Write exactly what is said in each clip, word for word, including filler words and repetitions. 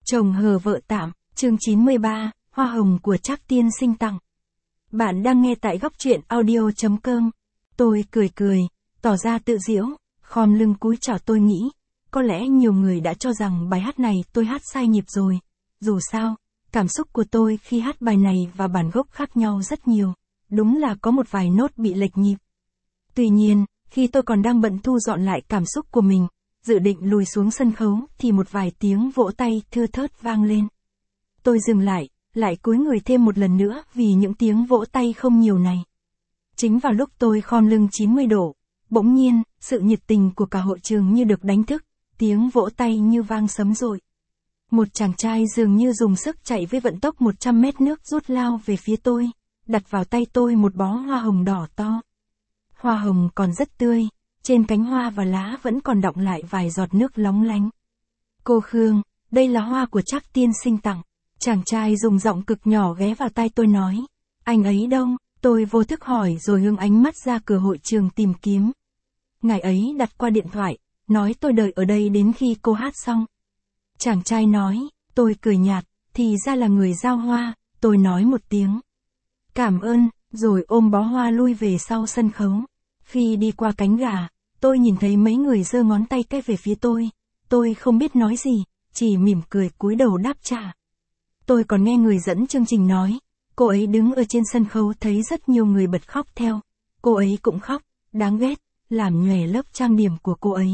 Chồng hờ vợ tạm, chương chín mươi ba, hoa hồng của Trác tiên sinh tặng. Bạn đang nghe tại góc truyện audio.com. Tôi cười cười, tỏ ra tự giễu, khom lưng cúi chào. Tôi nghĩ, có lẽ nhiều người đã cho rằng bài hát này tôi hát sai nhịp rồi. Dù sao, cảm xúc của tôi khi hát bài này và bản gốc khác nhau rất nhiều. Đúng là có một vài nốt bị lệch nhịp. Tuy nhiên, khi tôi còn đang bận thu dọn lại cảm xúc của mình, dự định lùi xuống sân khấu thì một vài tiếng vỗ tay thưa thớt vang lên. Tôi dừng lại, lại cúi người thêm một lần nữa vì những tiếng vỗ tay không nhiều này. Chính vào lúc tôi khom lưng chín mươi độ, bỗng nhiên, sự nhiệt tình của cả hội trường như được đánh thức, tiếng vỗ tay như vang sấm dội. Một chàng trai dường như dùng sức chạy với vận tốc một trăm mét nước rút lao về phía tôi, đặt vào tay tôi một bó hoa hồng đỏ to. Hoa hồng còn rất tươi, trên cánh hoa và lá vẫn còn đọng lại vài giọt nước lóng lánh. Cô Khương, đây là hoa của Trác tiên sinh tặng. Chàng trai dùng giọng cực nhỏ ghé vào tai tôi nói. Anh ấy đâu? Tôi vô thức hỏi rồi hướng ánh mắt ra cửa hội trường tìm kiếm. Ngài ấy đặt qua điện thoại, nói tôi đợi ở đây đến khi cô hát xong. Chàng trai nói, tôi cười nhạt, thì ra là người giao hoa. Tôi nói một tiếng. Cảm ơn, rồi ôm bó hoa lui về sau sân khấu. Khi đi qua cánh gà, tôi nhìn thấy mấy người giơ ngón tay cái về phía tôi. Tôi không biết nói gì, chỉ mỉm cười cúi đầu đáp trả. Tôi còn nghe người dẫn chương trình nói, cô ấy đứng ở trên sân khấu thấy rất nhiều người bật khóc theo. Cô ấy cũng khóc, đáng ghét, làm nhòe lớp trang điểm của cô ấy.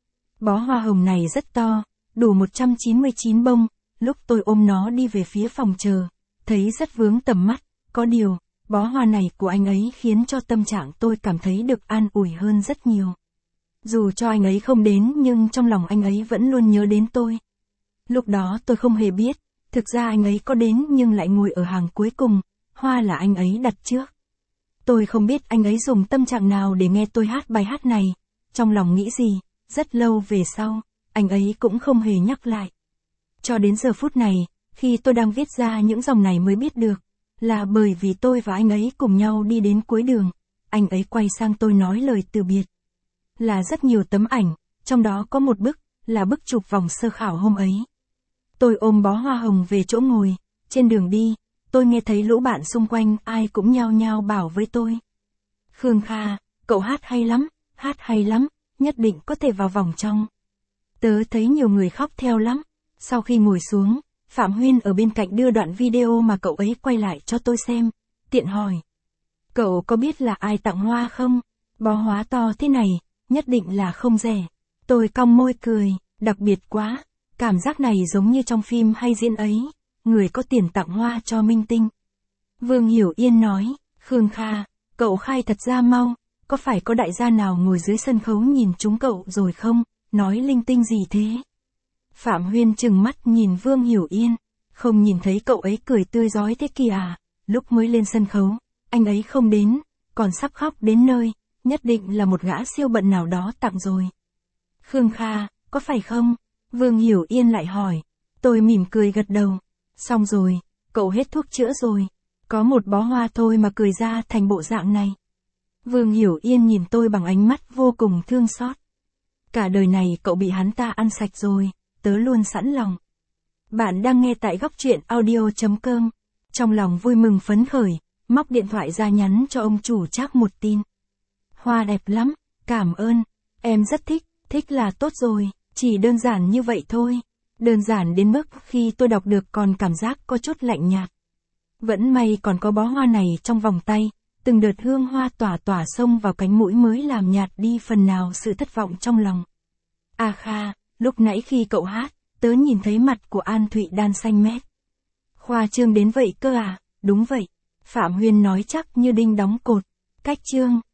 Bó hoa hồng này rất to, đủ một trăm chín mươi chín bông. Lúc tôi ôm nó đi về phía phòng chờ, thấy rất vướng tầm mắt. Có điều, bó hoa này của anh ấy khiến cho tâm trạng tôi cảm thấy được an ủi hơn rất nhiều. Dù cho anh ấy không đến nhưng trong lòng anh ấy vẫn luôn nhớ đến tôi. Lúc đó tôi không hề biết, thực ra anh ấy có đến nhưng lại ngồi ở hàng cuối cùng, hoa là anh ấy đặt trước. Tôi không biết anh ấy dùng tâm trạng nào để nghe tôi hát bài hát này, trong lòng nghĩ gì, rất lâu về sau, anh ấy cũng không hề nhắc lại. Cho đến giờ phút này, khi tôi đang viết ra những dòng này mới biết được, là bởi vì tôi và anh ấy cùng nhau đi đến cuối đường, anh ấy quay sang tôi nói lời từ biệt. Là rất nhiều tấm ảnh, trong đó có một bức, là bức chụp vòng sơ khảo hôm ấy. Tôi ôm bó hoa hồng về chỗ ngồi, trên đường đi, tôi nghe thấy lũ bạn xung quanh ai cũng nhao nhao bảo với tôi. Khương Kha, cậu hát hay lắm, hát hay lắm, nhất định có thể vào vòng trong. Tớ thấy nhiều người khóc theo lắm. Sau khi ngồi xuống, Phạm Huyên ở bên cạnh đưa đoạn video mà cậu ấy quay lại cho tôi xem, tiện hỏi. Cậu có biết là ai tặng hoa không? Bó hoa to thế này, nhất định là không rẻ. Tôi cong môi cười, đặc biệt quá, cảm giác này giống như trong phim hay diễn ấy, người có tiền tặng hoa cho minh tinh. Vương Hiểu Yên nói, Khương Kha, cậu khai thật ra mau, có phải có đại gia nào ngồi dưới sân khấu nhìn chúng cậu rồi không, nói linh tinh gì thế? Phạm Huyên trừng mắt nhìn Vương Hiểu Yên, không nhìn thấy cậu ấy cười tươi rói thế kìa à, lúc mới lên sân khấu, anh ấy không đến, còn sắp khóc đến nơi, nhất định là một gã siêu bận nào đó tặng rồi. Khương Kha, có phải không? Vương Hiểu Yên lại hỏi, tôi mỉm cười gật đầu, xong rồi, cậu hết thuốc chữa rồi, có một bó hoa thôi mà cười ra thành bộ dạng này. Vương Hiểu Yên nhìn tôi bằng ánh mắt vô cùng thương xót. Cả đời này cậu bị hắn ta ăn sạch rồi. Tớ luôn sẵn lòng. Bạn đang nghe tại góc truyện audio.com. Trong lòng vui mừng phấn khởi, móc điện thoại ra nhắn cho ông chủ Trác một tin. Hoa đẹp lắm, cảm ơn, em rất thích, thích là tốt rồi, chỉ đơn giản như vậy thôi. Đơn giản đến mức khi tôi đọc được còn cảm giác có chút lạnh nhạt. Vẫn may còn có bó hoa này trong vòng tay, từng đợt hương hoa tỏa tỏa xông vào cánh mũi mới làm nhạt đi phần nào sự thất vọng trong lòng. A Kha. Lúc nãy khi cậu hát, tớ nhìn thấy mặt của An Thụy đan xanh mét. Khoa trương đến vậy cơ à? Đúng vậy. Phạm Huyên nói chắc như đinh đóng cột. Cách trương.